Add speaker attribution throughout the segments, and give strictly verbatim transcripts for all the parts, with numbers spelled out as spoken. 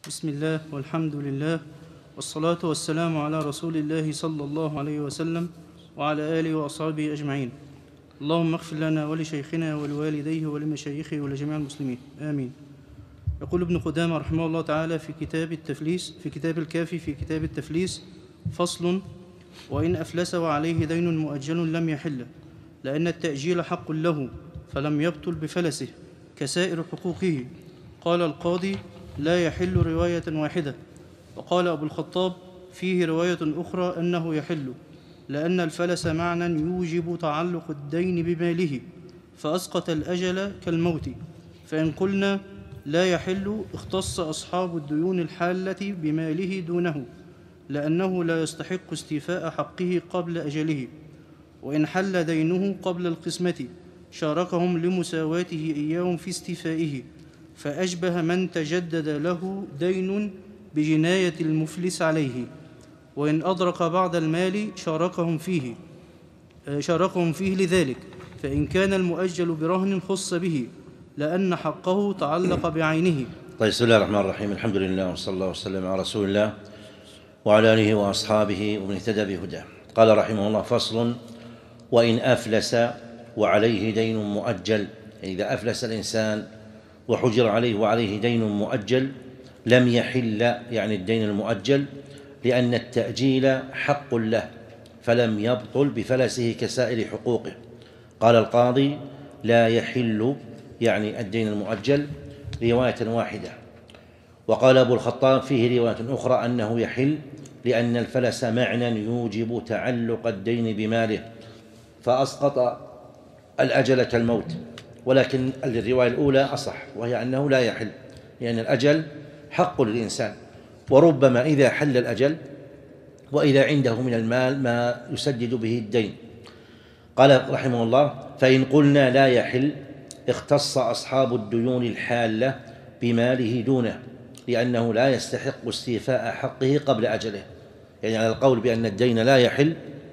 Speaker 1: بسم الله والحمد لله والصلاة والسلام على رسول الله صلى الله عليه وسلم وعلى آله وأصحابه أجمعين. اللهم اغفر لنا ولشيخنا ولوالديه ولمشايخه ولجميع المسلمين آمين. يقول ابن قدامة رحمه الله تعالى في كتاب التفليس في كتاب الكافي في كتاب التفليس: فصل: وإن أفلس وعليه دين مؤجل لم يحل، لأن التأجيل حق له فلم يبطل بفلسه كسائر حقوقه. قال القاضي: لا يحل رواية واحدة. وقال أبو الخطاب: فيه رواية أخرى أنه يحل، لأن الفلس معنى يوجب تعلق الدين بماله، فأسقط الأجل كالموت. فإن قلنا لا يحل اختص أصحاب الديون الحالة بماله دونه، لأنه لا يستحق استيفاء حقه قبل أجله. وإن حل دينه قبل القسمة شاركهم لمساواته إياهم في استيفائه، فأشبه من تجدد له دين بجناية المفلس عليه. وإن أدرك بعض المال شاركهم فيه شاركهم فيه لذلك، فإن كان المؤجل برهن خص به، لأن حقه تعلق بعينه.
Speaker 2: طيب، بسم الله الرحمن الرحيم. الحمد لله وصلى الله وسلم على رسول الله وعلى آله وأصحابه ومن اهتدى بهداه. قال رحمه الله: فصل: وإن أفلس وعليه دين مؤجل. إذا أفلس الإنسان وحجر عليه وعليه دين مؤجل لم يحل، يعني الدين المؤجل، لأن التأجيل حق له فلم يبطل بفلسه كسائر حقوقه. قال القاضي: لا يحل، يعني الدين المؤجل، رواية واحدة. وقال أبو الخطاب: فيه رواية أخرى أنه يحل، لأن الفلس معنى يوجب تعلق الدين بماله، فأسقط الأجل كالموت. ولكن الرواية الأولى أصح، وهي أنه لا يحل، لأن الأجل حق للإنسان، وربما إذا حل الأجل وإذا عنده من المال ما يسدد به الدين. قال رحمه الله: فإن قلنا لا يحل اختص أصحاب الديون الحالة بماله دونه، لأنه لا يستحق استيفاء حقه قبل أجله. يعني على القول بأن الدين لا يحل،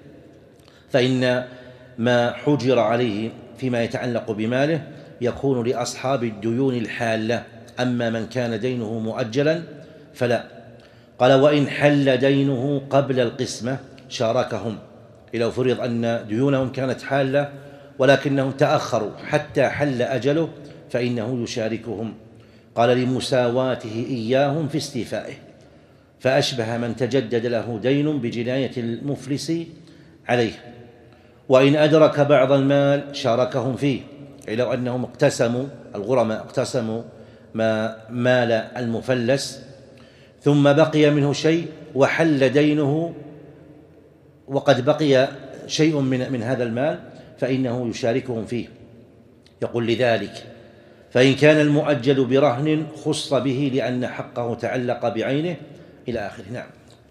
Speaker 2: فإن ما حجر عليه فيما يتعلق بماله يكون لأصحاب الديون الحالة، أما من كان دينه مؤجلا فلا. قال: وإن حل دينه قبل القسمة شاركهم. لو فرض أن ديونهم كانت حالة ولكنهم تأخروا حتى حل أجله فإنه يشاركهم. قال: لمساواته إياهم في استيفائه، فأشبه من تجدد له دين بجناية المفلس عليه. وإن أدرك بعض المال شاركهم فيه، أي لو أنهم اقتسموا الغرماء اقتسموا ما مال المفلس ثم بقي منه شيء وحل دينه وقد بقي شيء من من هذا المال فإنه يشاركهم فيه. يقول: لذلك فإن كان المؤجل برهن خص به لأن حقه تعلق بعينه، إلى آخره. نعم.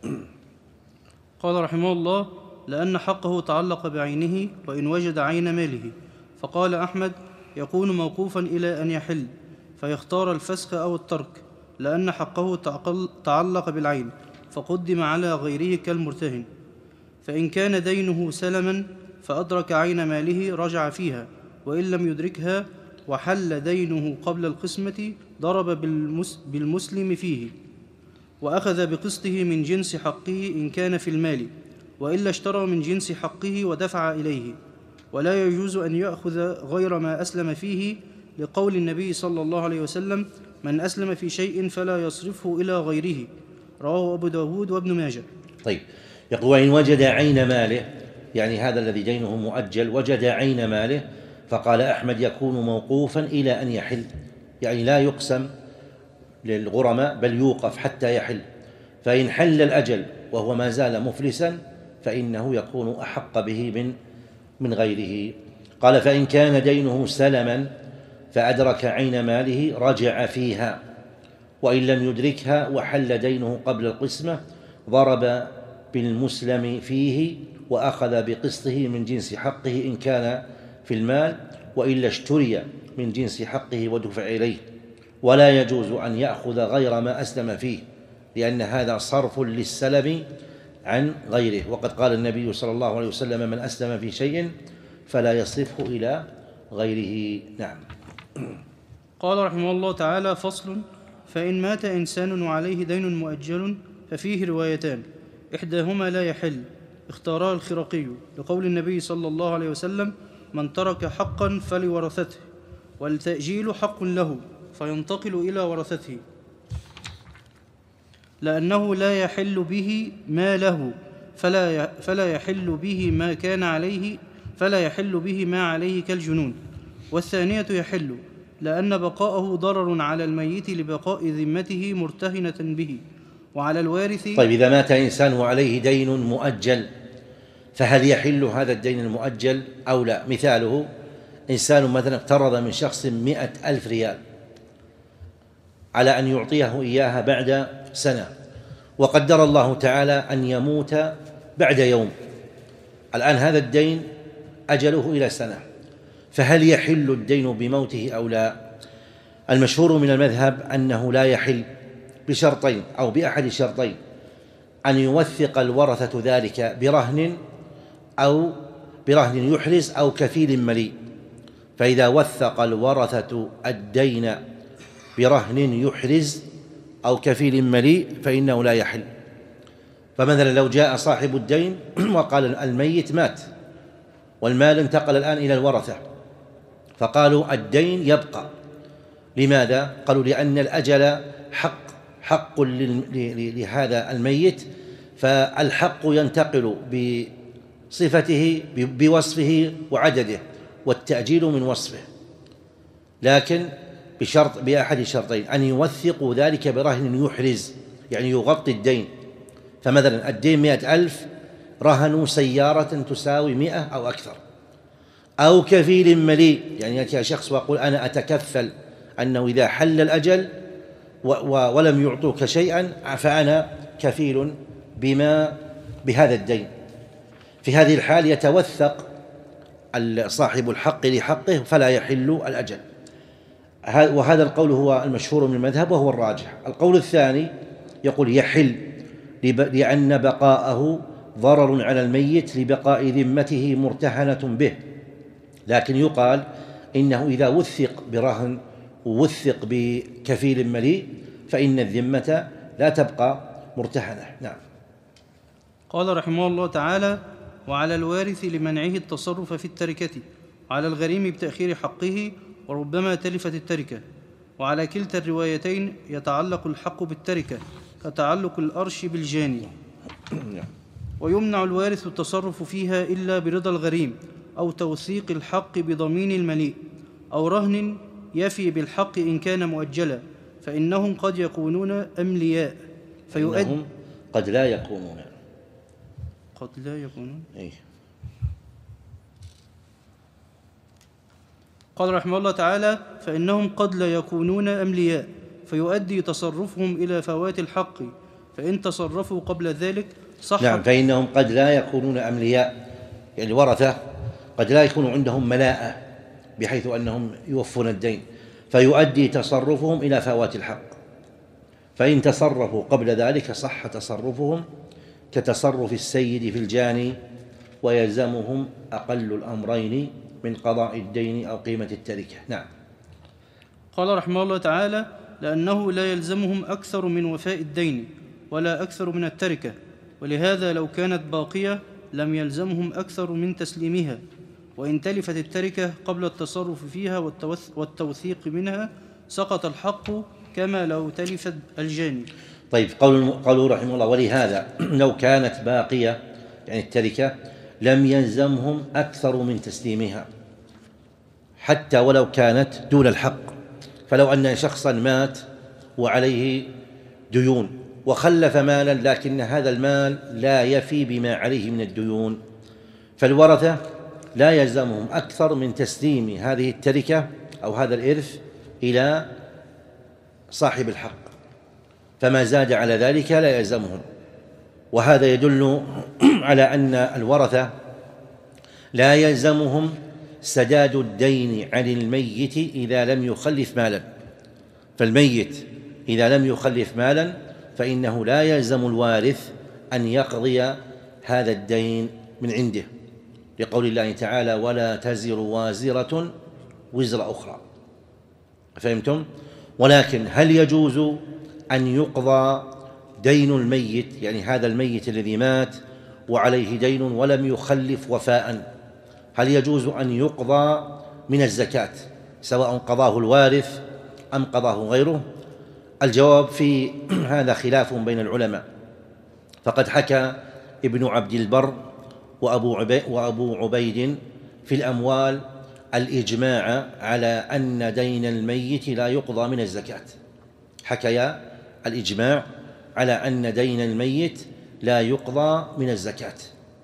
Speaker 1: قال رحمه الله: لأن حقه تعلق بعينه وإن وجد عين ماله. فقال أحمد: يكون موقوفا إلى أن يحل، فيختار الفسخ أو الترك، لأن حقه تعلق بالعين فقدم على غيره كالمرتهن. فإن كان دينه سلما فأدرك عين ماله رجع فيها، وإن لم يدركها وحل دينه قبل القسمة ضرب بالمسلم فيه، وأخذ بقسطه من جنس حقه إن كان في المال، وإلا اشترى من جنس حقه ودفع إليه. ولا يجوز أن يأخذ غير ما أسلم فيه، لقول النبي صلى الله عليه وسلم: من أسلم في شيء فلا يصرفه إلى غيره. رواه أبو داود وابن ماجه.
Speaker 2: طيب، يقول: وإن وجد عين ماله، يعني هذا الذي دينه مؤجل وجد عين ماله. فقال أحمد: يكون موقوفا إلى أن يحل، يعني لا يقسم للغرماء بل يوقف حتى يحل. فإن حل الأجل وهو ما زال مفلسا فإنه يكون أحق به من من غيره. قال: فإن كان دينه سلما فأدرك عين ماله رجع فيها، وإن لم يدركها وحل دينه قبل القسمة ضرب بالمسلم فيه وأخذ بقسطه من جنس حقه إن كان في المال، وإلا اشتري من جنس حقه ودفع إليه. ولا يجوز أن يأخذ غير ما أسلم فيه، لأن هذا صرف للسلم عن غيره. وقد قال النبي صلى الله عليه وسلم: من أسلم في شيء فلا يصرفه إلى غيره. نعم.
Speaker 1: قال رحمه الله تعالى: فصل: فإن مات إنسان وعليه دين مؤجل ففيه روايتان، إحداهما لا يحل اختارها الخرقي لقول النبي صلى الله عليه وسلم: من ترك حقا فلورثته، والتأجيل حق له فينتقل إلى ورثته، لأنه لا يحل به ما له فلا فلا يحل به ما كان عليه فلا يحل به ما عليه كالجنون. والثانية يحل لأن بقاءه ضرر على الميت لبقاء ذمته مرتهنة به وعلى الوارث.
Speaker 2: طيب، إذا مات إنسان وعليه دين مؤجل فهل يحل هذا الدين المؤجل أو لا؟ مثاله: إنسان مثلا اقترض من شخص مئة ألف ريال على أن يعطيه إياها بعد سنة، وقدر الله تعالى أن يموت بعد يوم. الآن هذا الدين أجله إلى سنة، فهل يحل الدين بموته أو لا؟ المشهور من المذهب أنه لا يحل بشرطين أو بأحد الشرطين: أن يوثق الورثة ذلك برهن أو برهن يحرز أو كفيل مليء. فإذا وثق الورثة الدين برهن يحرز أو كفيل مليء فإنه لا يحل. فمثلا لو جاء صاحب الدين وقال: الميت مات والمال انتقل الآن إلى الورثة، فقالوا: الدين يبقى. لماذا؟ قالوا: لأن الأجل حق حق لهذا الميت، فالحق ينتقل بصفته بوصفه وعدده، والتأجيل من وصفه، لكن بشرط بأحد الشرطين: أن يوثقوا ذلك برهن يحرز، يعني يغطي الدين. فمثلا الدين مئة ألف، رهنوا سيارة تساوي مئة أو أكثر، أو كفيل مليء، يعني يأتي شخص ويقول: أنا أتكفل أنه إذا حل الأجل ولم يعطوك شيئا فأنا كفيل بما بهذا الدين. في هذه الحال يتوثق صاحب الحق لحقه فلا يحل الأجل. وهذا القول هو المشهور من المذهب وهو الراجح. القول الثاني يقول: يحل لأن بقاءه ضرر على الميت لبقاء ذمته مرتهنة به، لكن يقال إنه إذا وثق برهن ووثق بكفيل مليء فإن الذمة لا تبقى مرتهنة. نعم.
Speaker 1: قال رحمه الله تعالى: وعلى الوارث لمنعه التصرف في التركة، وعلى الغريم بتأخير حقه وربما تلفت التركة. وعلى كلتا الروايتين يتعلق الحق بالتركة كتعلق الأرش بالجاني. ويمنع الوارث التصرف فيها إلا برضا الغريم أو توثيق الحق بضمين المليء أو رهن يفي بالحق إن كان مؤجلا، فإنهم قد يكونون أملياء فيؤدي
Speaker 2: قد لا يكونون
Speaker 1: قد لا يكونون
Speaker 2: إيه؟
Speaker 1: قال رحمه الله تعالى: فإنهم قد لا يكونون أملياء فيؤدي تصرفهم إلى فوات الحق، فإن تصرفوا قبل ذلك صح.
Speaker 2: نعم، فإنهم قد لا يكونون أملياء، يعني الورثة قد لا يكون عندهم ملاءة بحيث أنهم يوفون الدين، فيؤدي تصرفهم إلى فوات الحق. فإن تصرفوا قبل ذلك صح تصرفهم كتصرف السيد في الجاني، ويلزمهم أقل الأمرين من قضاء الدين أو قيمة التركة. نعم.
Speaker 1: قال رحمه الله تعالى: لأنه لا يلزمهم أكثر من وفاء الدين ولا أكثر من التركة، ولهذا لو كانت باقية لم يلزمهم أكثر من تسليمها، وإن تلفت التركة قبل التصرف فيها والتوثيق منها سقط الحق كما لو تلفت الجاني.
Speaker 2: طيب، قوله رحمه الله: ولهذا لو كانت باقية يعني التركة لم يلزمهم أكثر من تسليمها حتى ولو كانت دون الحق. فلو أن شخصا مات وعليه ديون وخلف مالا لكن هذا المال لا يفي بما عليه من الديون، فالورثة لا يلزمهم أكثر من تسليم هذه التركة أو هذا الإرث إلى صاحب الحق، فما زاد على ذلك لا يلزمهم. وهذا يدل على أن الورثة لا يلزمهم سداد الدين عن الميت إذا لم يخلف مالا. فالميت إذا لم يخلف مالا فإنه لا يلزم الوارث أن يقضي هذا الدين من عنده، لقول الله تعالى: ولا تزر وازرة وزر أخرى. فهمتم؟ ولكن هل يجوز أن يقضى دين الميت، يعني هذا الميت الذي مات وعليه دين ولم يخلف وفاء، هل يجوز أن يقضى من الزكاة سواء قضاه الوارث أم قضاه غيره؟ الجواب في هذا خلاف بين العلماء، فقد حكى ابن عبد البر وأبو عبيد, وأبو عبيد في الأموال الإجماع على أن دين الميت لا يقضى من الزكاة، حكيا الإجماع على أن دين الميت لا يقضى من الزكاة،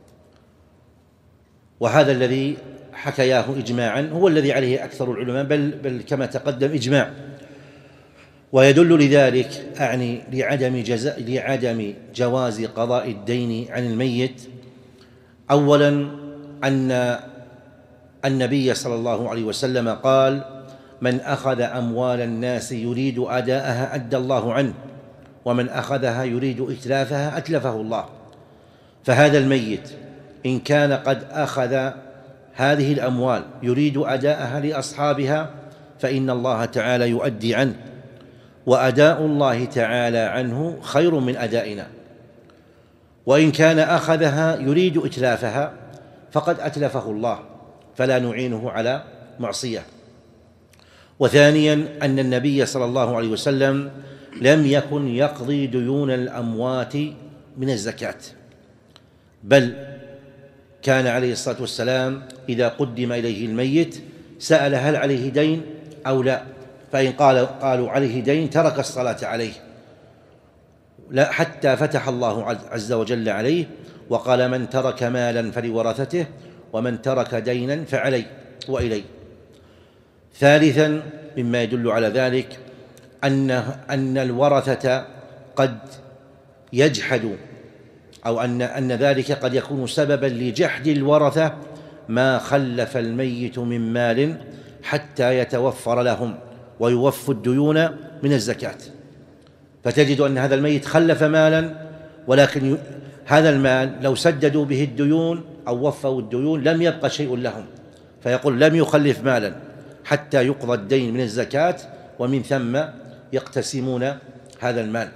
Speaker 2: وهذا الذي حكياه إجماعا هو الذي عليه أكثر العلماء، بل, بل كما تقدم إجماع. ويدل لذلك أعني لعدم, جزاء لعدم جواز قضاء الدين عن الميت أولا أن النبي صلى الله عليه وسلم قال: من أخذ أموال الناس يريد أداءها أدى الله عنه، ومن أخذها يريد إتلافها أتلفه الله. فهذا الميت إن كان قد أخذ هذه الأموال يريد أداءها لأصحابها فإن الله تعالى يؤدي عنه، وأداء الله تعالى عنه خير من أدائنا. وإن كان أخذها يريد إتلافها فقد أتلفه الله، فلا نعينه على معصية. وثانيا أن النبي صلى الله عليه وسلم لم يكن يقضي ديون الأموات من الزكاة، بل كان عليه الصلاة والسلام إذا قدم إليه الميت سأل هل عليه دين أو لا، فإن قال قالوا عليه دين ترك الصلاة عليه، لا حتى فتح الله عز وجل عليه وقال: من ترك مالا فلورثته ومن ترك دينا فعلي وإلي. ثالثا مما يدل على ذلك أن أن الورثة قد يجحد أو أن أن ذلك قد يكون سببا لجحد الورثة ما خلف الميت من مال حتى يتوفر لهم ويوفوا الديون من الزكاة. فتجد أن هذا الميت خلف مالا، ولكن هذا المال لو سددوا به الديون أو وفوا الديون لم يبقى شيء لهم، فيقول لم يخلف مالا حتى يقضى الدين من الزكاة، ومن ثم يقتسمون هذا المال.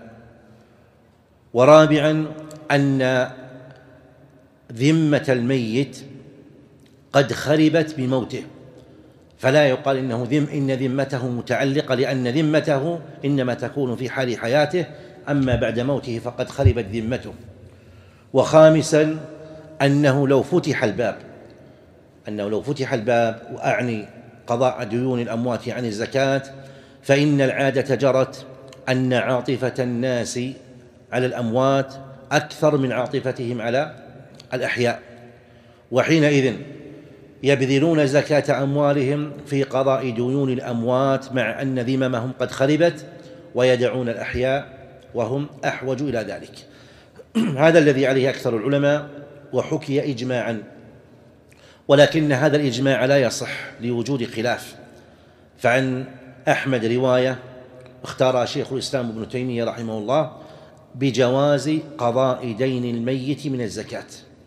Speaker 2: ورابعا أن ذمة الميت قد خربت بموته، فلا يقال إنه ذم إن ذمته متعلقة، لأن ذمته إنما تكون في حال حياته، أما بعد موته فقد خربت ذمته. وخامسا أنه لو فتح الباب أنه لو فتح الباب وأعني قضاء ديون الأموات عن الزكاة، فإن العادة جرت أن عاطفة الناس على الأموات أكثر من عاطفتهم على الأحياء، وحينئذ يبذلون زكاة أموالهم في قضاء ديون الأموات مع أن ذممهم قد خربت، ويدعون الأحياء وهم أحوج إلى ذلك. هذا الذي عليه أكثر العلماء، وحكي إجماعا، ولكن هذا الإجماع لا يصح لوجود خلاف. فعن أحمد رواية اختار شيخ الإسلام ابن تيمية رحمه الله بجواز قضاء دين الميت من الزكاة،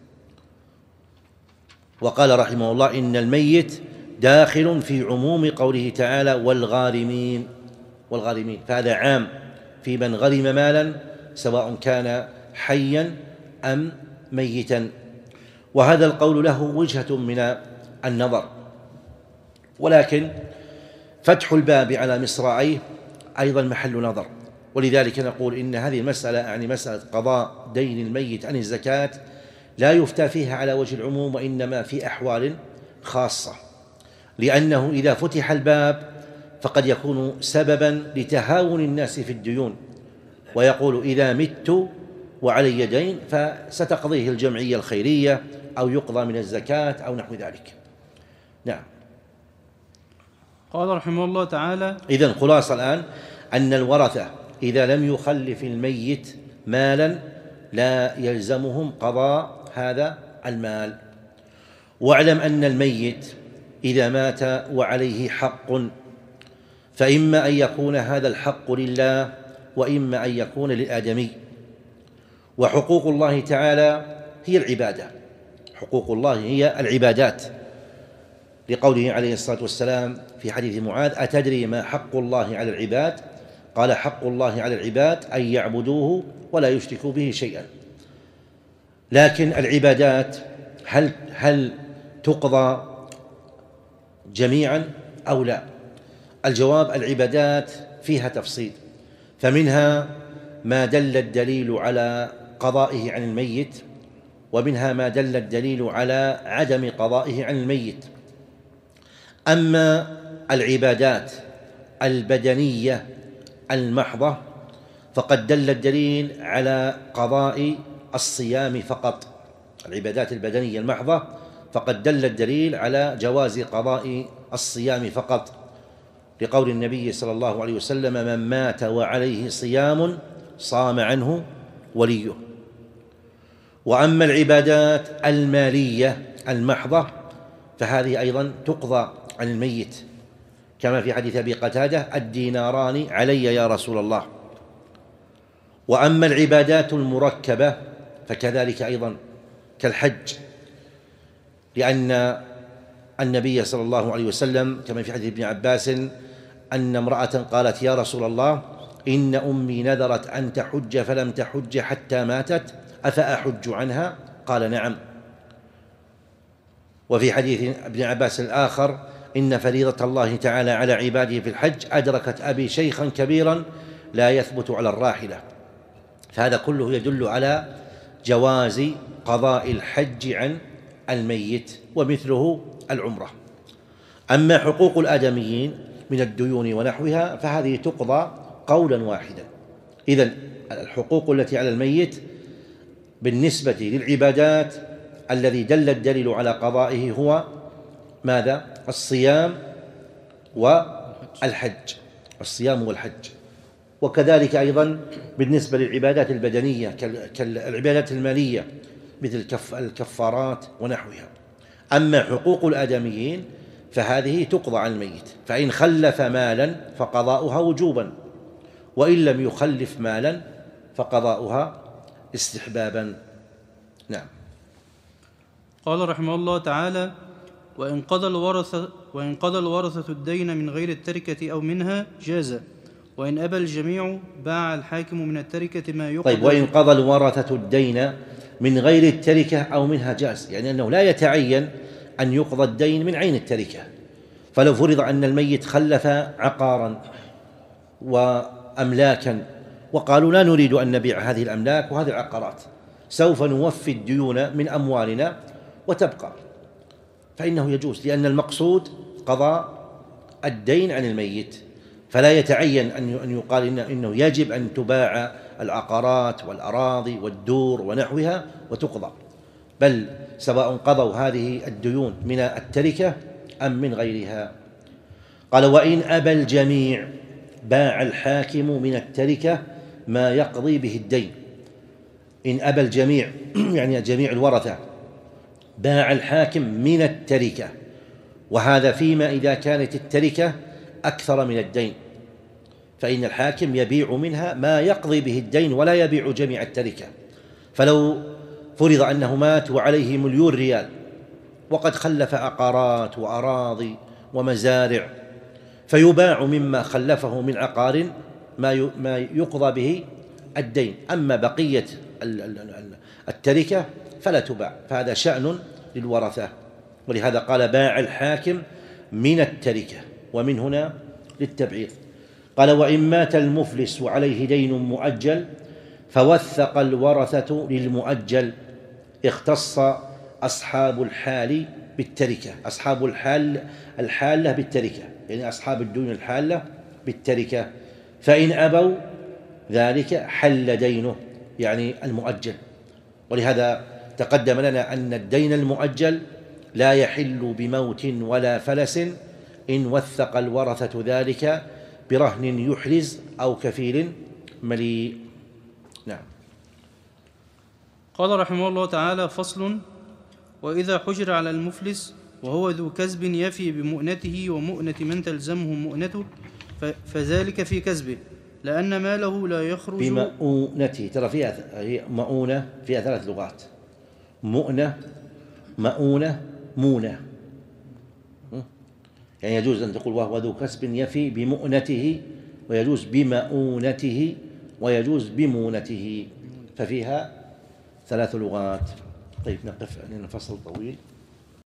Speaker 2: وقال رحمه الله: إن الميت داخل في عموم قوله تعالى: والغارمين والغارمين، فهذا عام في من غرم مالا سواء كان حيا أم ميتا. وهذا القول له وجهة من النظر، ولكن فتح الباب على مصراعيه أيضا محل نظر. ولذلك نقول إن هذه المسألة يعني مسألة قضاء دين الميت عن الزكاة لا يفتى فيها على وجه العموم، وإنما في أحوال خاصة، لأنه إذا فتح الباب فقد يكون سببا لتهاون الناس في الديون، ويقول: إذا مت وعلي دين فستقضيه الجمعية الخيرية أو يقضى من الزكاة أو نحو ذلك. نعم.
Speaker 1: قال رحمه الله تعالى:
Speaker 2: إذن خلاصة الآن أن الورثة إذا لم يخلف الميت مالا لا يلزمهم قضاء هذا المال. واعلم أن الميت إذا مات وعليه حق فإما أن يكون هذا الحق لله وإما أن يكون للآدمي. وحقوق الله تعالى هي العبادة، حقوق الله هي العبادات، لقوله عليه الصلاة والسلام في حديث معاذ: أتدري ما حق الله على العباد؟ قال: حق الله على العباد أن يعبدوه ولا يشركوا به شيئا. لكن العبادات هل هل تقضى جميعا أو لا؟ الجواب: العبادات فيها تفصيل، فمنها ما دل الدليل على قضائه عن الميت، ومنها ما دل الدليل على عدم قضائه عن الميت. أما العبادات البدنية المحضة فقد دل الدليل على قضاء الصيام فقط. العبادات البدنية المحضة فقد دل الدليل على جواز قضاء الصيام فقط، لقول النبي صلى الله عليه وسلم: من مات وعليه صيام صام عنه وليه. وأما العبادات المالية المحضة فهذه أيضا تقضى عن الميت، كما في حديث أبي قتادة: الديناران علي يا رسول الله. وأما العبادات المركبة فكذلك أيضا كالحج، لأن النبي صلى الله عليه وسلم كما في حديث ابن عباس أن امرأة قالت: يا رسول الله، إن أمي نذرت أن تحج فلم تحج حتى ماتت، أفأحج عنها؟ قال: نعم. وفي حديث ابن عباس الآخر: إن فريضة الله تعالى على عباده في الحج أدركت أبي شيخا كبيرا لا يثبت على الراحلة. فهذا كله يدل على جواز قضاء الحج عن الميت، ومثله العمرة. أما حقوق الآدميين من الديون ونحوها فهذه تقضى قولا واحدا. إذن الحقوق التي على الميت بالنسبة للعبادات الذي دل الدليل على قضائه هو ماذا؟ الصيام والحج، الصيام والحج. وكذلك أيضا بالنسبة للعبادات البدنية كالعبادات المالية مثل الكفارات ونحوها. أما حقوق الآدميين فهذه تقضى عن الميت، فإن خلف مالا فقضاؤها وجوبا، وإن لم يخلف مالا فقضاؤها استحبابا. نعم.
Speaker 1: قال رحمه الله تعالى: وإن قضى الورثة وإن قضى الورثة الدين من غير التركة أو منها جاز، وإن أبى الجميع باع الحاكم من التركة ما يقضى.
Speaker 2: طيب، وإن قضى الورثة الدين من غير التركة أو منها جاز، يعني أنه لا يتعين أن يقضى الدين من عين التركة. فلو فرض أن الميت خلف عقارا وأملاكا وقالوا: لا نريد أن نبيع هذه الأملاك وهذه العقارات، سوف نوفي الديون من أموالنا وتبقى، فإنه يجوز، لأن المقصود قضاء الدين عن الميت. فلا يتعين أن يقال إنه يجب أن تباع العقارات والأراضي والدور ونحوها وتقضى، بل سواء قضوا هذه الديون من التركة أم من غيرها. قال: وإن أبى الجميع باع الحاكم من التركة ما يقضي به الدين. إن أبى الجميع يعني جميع الورثة باع الحاكم من التركة، وهذا فيما إذا كانت التركة أكثر من الدين، فإن الحاكم يبيع منها ما يقضي به الدين ولا يبيع جميع التركة. فلو فرض أنه مات وعليه مليون ريال وقد خلف عقارات وأراضي ومزارع، فيباع مما خلفه من عقار ما يقضى به الدين، أما بقية التركة فلا تباع، فهذا شأن للورثة. ولهذا قال: باع الحاكم من التركة، ومن هنا للتبعيض. قال: وإن مات المفلس وعليه دين مؤجل فوثق الورثة للمؤجل اختص أصحاب الحال بالتركة، أصحاب الحال الحالة بالتركة، يعني أصحاب الدين الحالة بالتركة. فإن أبوا ذلك حل دينه، يعني المؤجل. ولهذا تقدم لنا أن الدين المؤجل لا يحل بموت ولا فلس إن وثق الورثة ذلك برهن يحرز أو كفيل مليء. نعم.
Speaker 1: قال رحمه الله تعالى: فصل: وإذا حجر على المفلس وهو ذو كسب يفي بمؤنته ومؤنة من تلزمه مؤنته فذلك في كسبه، لأن ماله لا يخرج
Speaker 2: بمؤونته. ترى فيها هي مؤونة فيها ثلاث لغات: مؤنة، مؤونة، مونة. يعني يجوز أن تقول وهو ذو كسب يفي بمؤنته، ويجوز بمؤونته، ويجوز بمونته، ففيها ثلاث لغات. طيب نقف لأن الفصل طويل.